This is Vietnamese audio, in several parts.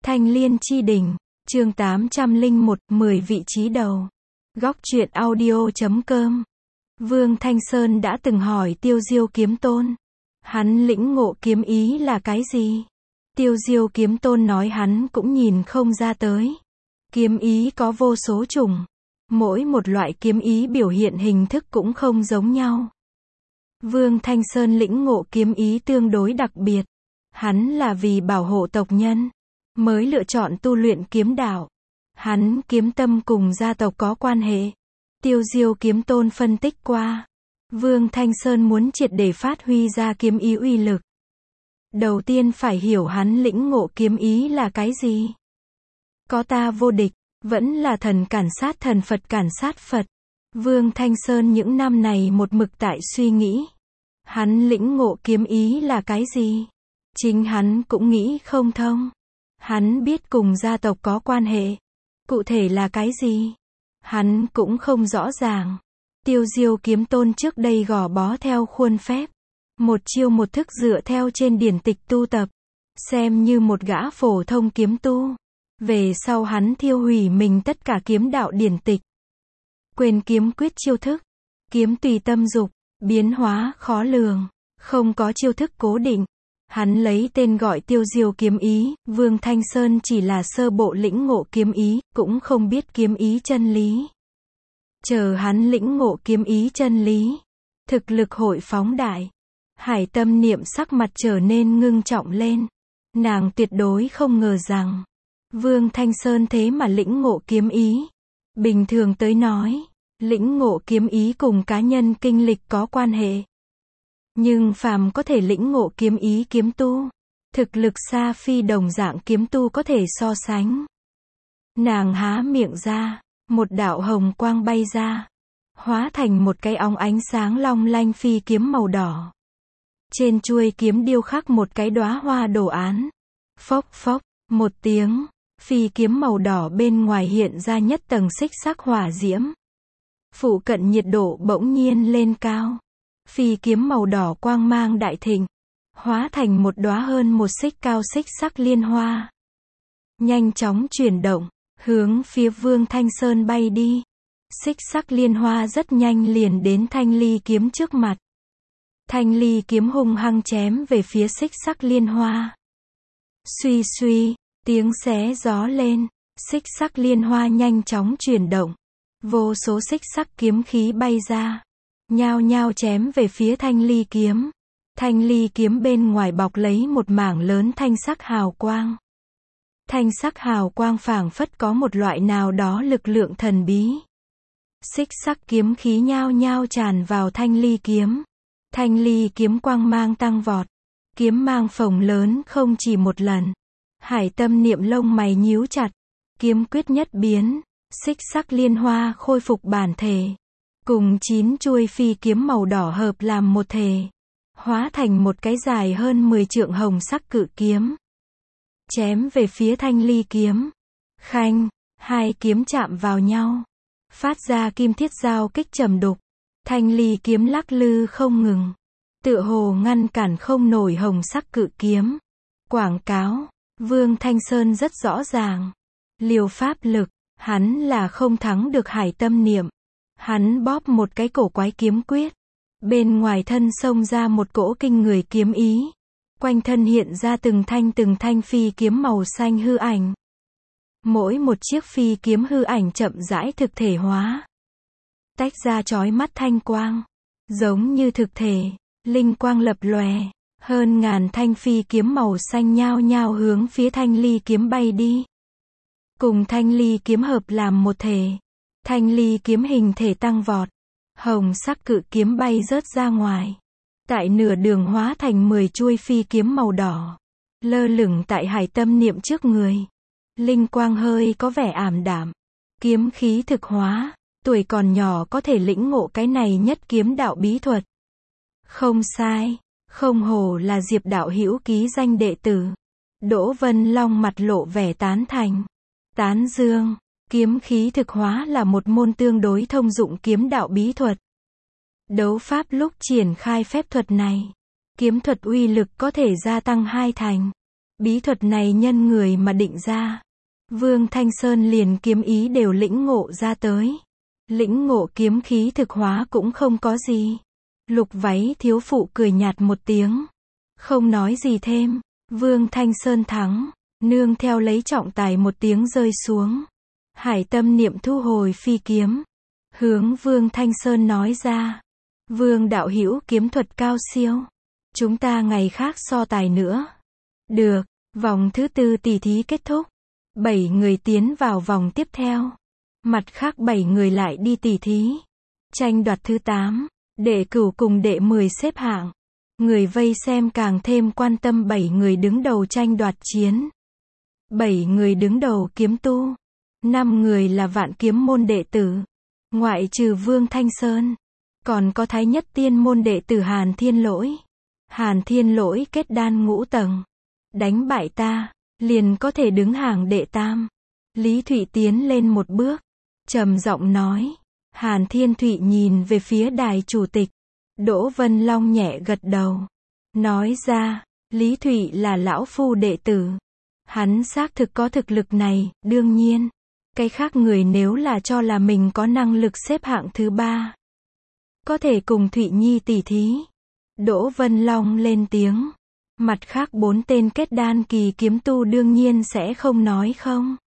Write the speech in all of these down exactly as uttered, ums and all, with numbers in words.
Thanh Liên Chi Đỉnh, chương tám trăm lẻ một, mười vị trí đầu. Góc truyện audio chấm com. Vương Thanh Sơn đã từng hỏi Tiêu Diêu Kiếm Tôn. Hắn lĩnh ngộ kiếm ý là cái gì? Tiêu Diêu Kiếm Tôn nói hắn cũng nhìn không ra tới. Kiếm ý có vô số chủng. Mỗi một loại kiếm ý biểu hiện hình thức cũng không giống nhau. Vương Thanh Sơn lĩnh ngộ kiếm ý tương đối đặc biệt. Hắn là vì bảo hộ tộc nhân, mới lựa chọn tu luyện kiếm đạo. Hắn kiếm tâm cùng gia tộc có quan hệ. Tiêu Diêu Kiếm Tôn phân tích qua. Vương Thanh Sơn muốn triệt để phát huy ra kiếm ý uy lực. Đầu tiên phải hiểu hắn lĩnh ngộ kiếm ý là cái gì. Có ta vô địch, vẫn là thần cản sát thần Phật cản sát Phật. Vương Thanh Sơn những năm này một mực tại suy nghĩ. Hắn lĩnh ngộ kiếm ý là cái gì? Chính hắn cũng nghĩ không thông. Hắn biết cùng gia tộc có quan hệ. Cụ thể là cái gì? Hắn cũng không rõ ràng. Tiêu Diêu Kiếm Tôn trước đây gò bó theo khuôn phép. Một chiêu một thức dựa theo trên điển tịch tu tập. Xem như một gã phổ thông kiếm tu. Về sau hắn thiêu hủy mình tất cả kiếm đạo điển tịch. Quên kiếm quyết chiêu thức. Kiếm tùy tâm dục, biến hóa khó lường. Không có chiêu thức cố định. Hắn lấy tên gọi Tiêu Diêu kiếm ý, Vương Thanh Sơn chỉ là sơ bộ lĩnh ngộ kiếm ý, cũng không biết kiếm ý chân lý. Chờ hắn lĩnh ngộ kiếm ý chân lý, thực lực hội phóng đại. Hải Tâm Niệm sắc mặt trở nên ngưng trọng lên. Nàng tuyệt đối không ngờ rằng, Vương Thanh Sơn thế mà lĩnh ngộ kiếm ý. Bình thường tới nói, lĩnh ngộ kiếm ý cùng cá nhân kinh lịch có quan hệ. Nhưng phàm có thể lĩnh ngộ kiếm ý kiếm tu, thực lực xa phi đồng dạng kiếm tu có thể so sánh. Nàng há miệng ra, một đạo hồng quang bay ra, hóa thành một cái óng ánh sáng long lanh phi kiếm màu đỏ. Trên chuôi kiếm điêu khắc một cái đóa hoa đồ án. Phốc phốc, một tiếng, phi kiếm màu đỏ bên ngoài hiện ra nhất tầng xích sắc hỏa diễm. Phụ cận nhiệt độ bỗng nhiên lên cao. Phi kiếm màu đỏ quang mang đại thịnh, hóa thành một đóa hơn một xích cao xích sắc liên hoa. Nhanh chóng chuyển động, hướng phía Vương Thanh Sơn bay đi. Xích sắc liên hoa rất nhanh liền đến thanh ly kiếm trước mặt. Thanh ly kiếm hung hăng chém về phía xích sắc liên hoa. Suy suy, tiếng xé gió lên, xích sắc liên hoa nhanh chóng chuyển động. Vô số xích sắc kiếm khí bay ra. Nhao nhao chém về phía thanh ly kiếm. Thanh ly kiếm bên ngoài bọc lấy một mảng lớn thanh sắc hào quang. Thanh sắc hào quang phảng phất có một loại nào đó lực lượng thần bí. Xích sắc kiếm khí nhao nhao tràn vào thanh ly kiếm. Thanh ly kiếm quang mang tăng vọt. Kiếm mang phồng lớn không chỉ một lần. Hải Tâm Niệm lông mày nhíu chặt. Kiếm quyết nhất biến. Xích sắc liên hoa khôi phục bản thể. Cùng chín chuôi phi kiếm màu đỏ hợp làm một thể. Hóa thành một cái dài hơn mười trượng hồng sắc cự kiếm. Chém về phía thanh ly kiếm. Khanh, hai kiếm chạm vào nhau. Phát ra kim thiết giao kích trầm đục. Thanh ly kiếm lắc lư không ngừng. Tựa hồ ngăn cản không nổi hồng sắc cự kiếm. Quảng cáo, Vương Thanh Sơn rất rõ ràng. Liều pháp lực, hắn là không thắng được Hải Tâm Niệm. Hắn bóp một cái cổ quái kiếm quyết. Bên ngoài thân xông ra một cỗ kinh người kiếm ý. Quanh thân hiện ra từng thanh từng thanh phi kiếm màu xanh hư ảnh. Mỗi một chiếc phi kiếm hư ảnh chậm rãi thực thể hóa. Tách ra chói mắt thanh quang. Giống như thực thể, linh quang lập lòe. Hơn ngàn thanh phi kiếm màu xanh nhao nhao hướng phía thanh ly kiếm bay đi. Cùng thanh ly kiếm hợp làm một thể. Thanh ly kiếm hình thể tăng vọt. Hồng sắc cự kiếm bay rớt ra ngoài. Tại nửa đường hóa thành mười chuôi phi kiếm màu đỏ. Lơ lửng tại Hải Tâm Niệm trước người. Linh quang hơi có vẻ ảm đạm. Kiếm khí thực hóa. Tuổi còn nhỏ có thể lĩnh ngộ cái này nhất kiếm đạo bí thuật. Không sai. Không hổ là Diệp đạo hữu ký danh đệ tử. Đỗ Vân Long mặt lộ vẻ tán thành. Tán dương. Kiếm khí thực hóa là một môn tương đối thông dụng kiếm đạo bí thuật. Đấu pháp lúc triển khai phép thuật này, kiếm thuật uy lực có thể gia tăng hai thành. Bí thuật này nhân người mà định ra. Vương Thanh Sơn liền kiếm ý đều lĩnh ngộ ra tới. Lĩnh ngộ kiếm khí thực hóa cũng không có gì. Lục váy thiếu phụ cười nhạt một tiếng. Không nói gì thêm. Vương Thanh Sơn thắng. Nương theo lấy trọng tài một tiếng rơi xuống. Hải tâm niệm thu hồi phi kiếm. Hướng Vương Thanh Sơn nói ra. Vương đạo hữu kiếm thuật cao siêu. Chúng ta ngày khác so tài nữa. Được. Vòng thứ tư tỷ thí kết thúc. Bảy người tiến vào vòng tiếp theo. Mặt khác bảy người lại đi tỷ thí. Tranh đoạt thứ tám. Đệ cửu cùng đệ mười xếp hạng. Người vây xem càng thêm quan tâm bảy người đứng đầu tranh đoạt chiến. Bảy người đứng đầu kiếm tu. Năm người là vạn kiếm môn đệ tử. Ngoại trừ Vương Thanh Sơn. Còn có Thái Nhất Tiên môn đệ tử Hàn Thiên Lỗi. Hàn Thiên Lỗi kết đan ngũ tầng. Đánh bại ta, liền có thể đứng hàng đệ tam. Lý Thụy tiến lên một bước. Trầm giọng nói. Hàn Thiên Thụy nhìn về phía đài chủ tịch. Đỗ Vân Long nhẹ gật đầu. Nói ra, Lý Thụy là lão phu đệ tử. Hắn xác thực có thực lực này, đương nhiên. Cái khác người nếu là cho là mình có năng lực xếp hạng thứ ba. Có thể cùng Thụy Nhi tỷ thí. Đỗ Vân Long lên tiếng. Mặt khác bốn tên kết đan kỳ kiếm tu đương nhiên sẽ không nói không.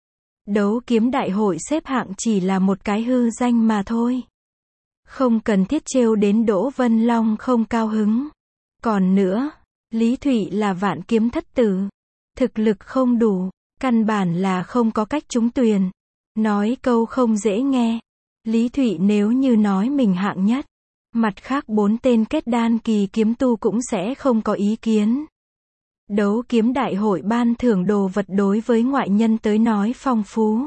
Đấu kiếm đại hội xếp hạng chỉ là một cái hư danh mà thôi. Không cần thiết trêu đến Đỗ Vân Long không cao hứng. Còn nữa, Lý Thụy là vạn kiếm thất tử. Thực lực không đủ, căn bản là không có cách trúng tuyển. Nói câu không dễ nghe. Lý Thụy nếu như nói mình hạng nhất. Mặt khác bốn tên kết đan kỳ kiếm tu cũng sẽ không có ý kiến. Đấu kiếm đại hội ban thưởng đồ vật đối với ngoại nhân tới nói phong phú.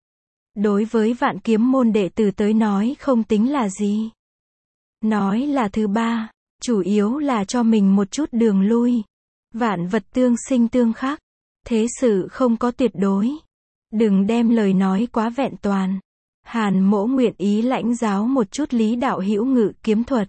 Đối với vạn kiếm môn đệ tử tới nói không tính là gì. Nói là thứ ba, chủ yếu là cho mình một chút đường lui. Vạn vật tương sinh tương khắc. Thế sự không có tuyệt đối. Đừng đem lời nói quá vẹn toàn. Hàn Mỗ nguyện ý lãnh giáo một chút Lý đạo hữu ngự kiếm thuật.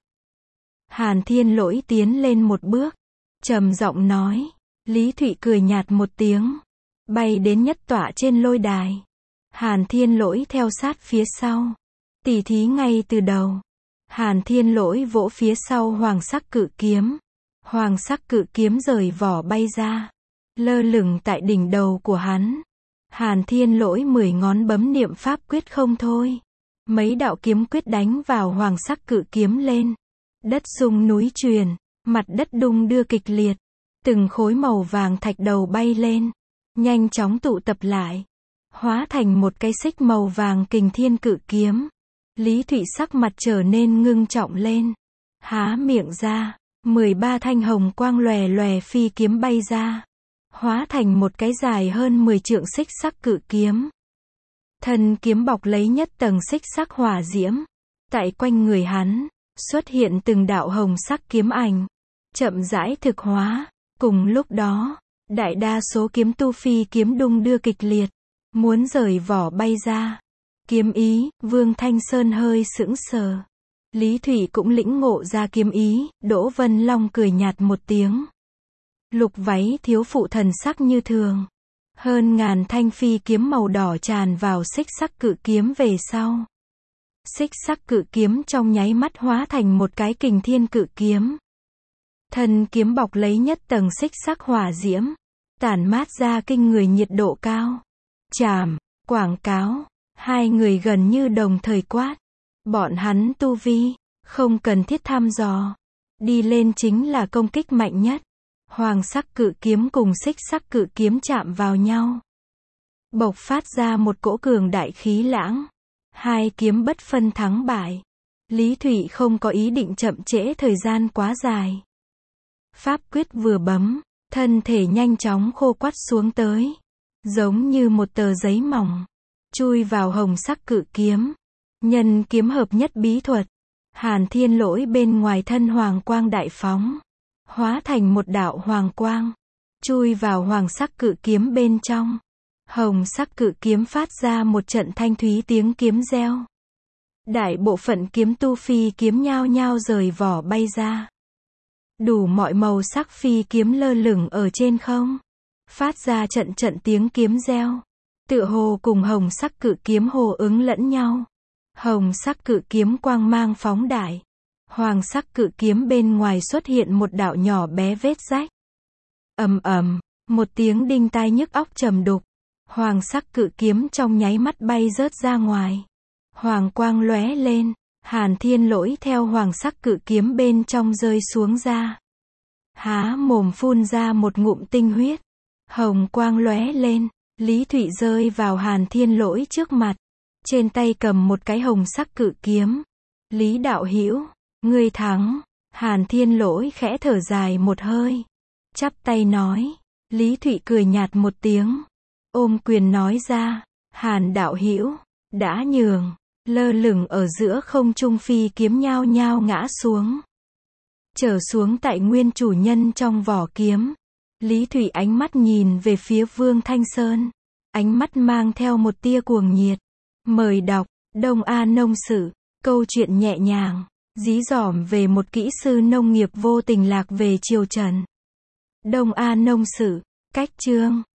Hàn Thiên Lỗi tiến lên một bước. Trầm giọng nói. Lý Thụy cười nhạt một tiếng. Bay đến nhất tọa trên lôi đài. Hàn Thiên Lỗi theo sát phía sau. Tỉ thí ngay từ đầu. Hàn Thiên Lỗi vỗ phía sau hoàng sắc cự kiếm. Hoàng sắc cự kiếm rời vỏ bay ra. Lơ lửng tại đỉnh đầu của hắn. Hàn Thiên Lỗi mười ngón bấm niệm pháp quyết không thôi. Mấy đạo kiếm quyết đánh vào hoàng sắc cự kiếm lên. Đất rung núi truyền. Mặt đất đung đưa kịch liệt. Từng khối màu vàng thạch đầu bay lên. Nhanh chóng tụ tập lại. Hóa thành một cái xích màu vàng kình thiên cự kiếm. Lý Thụy sắc mặt trở nên ngưng trọng lên. Há miệng ra. mười ba thanh hồng quang lòe lòe phi kiếm bay ra. Hóa thành một cái dài hơn mười trượng xích sắc cự kiếm. Thân kiếm bọc lấy nhất tầng xích sắc hỏa diễm. Tại quanh người hắn, xuất hiện từng đạo hồng sắc kiếm ảnh. Chậm rãi thực hóa. Cùng lúc đó, đại đa số kiếm tu phi kiếm đung đưa kịch liệt. Muốn rời vỏ bay ra. Kiếm ý, Vương Thanh Sơn hơi sững sờ. Lý Thụy cũng lĩnh ngộ ra kiếm ý, Đỗ Vân Long cười nhạt một tiếng. Lục váy thiếu phụ thần sắc như thường. Hơn ngàn thanh phi kiếm màu đỏ tràn vào xích sắc cự kiếm về sau. Xích sắc cự kiếm trong nháy mắt hóa thành một cái kình thiên cự kiếm. Thân kiếm bọc lấy nhất tầng xích sắc hỏa diễm. Tản mát ra kinh người nhiệt độ cao. Chảm, quảng cáo. Hai người gần như đồng thời quát. Bọn hắn tu vi, không cần thiết thăm dò. Đi lên chính là công kích mạnh nhất. Hoàng sắc cự kiếm cùng xích sắc cự kiếm chạm vào nhau. Bộc phát ra một cỗ cường đại khí lãng. Hai kiếm bất phân thắng bại. Lý Thụy không có ý định chậm trễ thời gian quá dài. Pháp quyết vừa bấm, thân thể nhanh chóng khô quắt xuống tới. Giống như một tờ giấy mỏng. Chui vào hồng sắc cự kiếm. Nhân kiếm hợp nhất bí thuật. Hàn Thiên Lỗi bên ngoài thân hoàng quang đại phóng. Hóa thành một đạo hoàng quang. Chui vào hoàng sắc cự kiếm bên trong. Hồng sắc cự kiếm phát ra một trận thanh thúy tiếng kiếm reo. Đại bộ phận kiếm tu phi kiếm nhao nhao rời vỏ bay ra. Đủ mọi màu sắc phi kiếm lơ lửng ở trên không. phát ra trận trận tiếng kiếm reo. Tựa hồ cùng hồng sắc cự kiếm hồ ứng lẫn nhau. Hồng sắc cự kiếm quang mang phóng đại. Hoàng sắc cự kiếm bên ngoài xuất hiện một đạo nhỏ bé vết rách. Ầm ầm, một tiếng đinh tai nhức óc trầm đục. Hoàng sắc cự kiếm trong nháy mắt bay rớt ra ngoài. Hoàng quang lóe lên, Hàn Thiên Lỗi theo hoàng sắc cự kiếm bên trong rơi xuống ra. Há mồm phun ra một ngụm tinh huyết. Hồng quang lóe lên, Lý Thụy rơi vào Hàn Thiên Lỗi trước mặt. Trên tay cầm một cái hồng sắc cự kiếm. Lý đạo hữu, ngươi thắng. Hàn Thiên Lỗi khẽ thở dài một hơi. Chắp tay nói. Lý Thụy cười nhạt một tiếng. Ôm quyền nói ra. Hàn đạo hữu, đã nhường. Lơ lửng ở giữa không trung phi kiếm nhao nhao ngã xuống. Trở xuống tại nguyên chủ nhân trong vỏ kiếm. Lý Thụy ánh mắt nhìn về phía Vương Thanh Sơn. Ánh mắt mang theo một tia cuồng nhiệt. Mời đọc, Đông A Nông Sử, câu chuyện nhẹ nhàng, dí dỏm về một kỹ sư nông nghiệp vô tình lạc về triều Trần. Đông A Nông Sử, cách chương.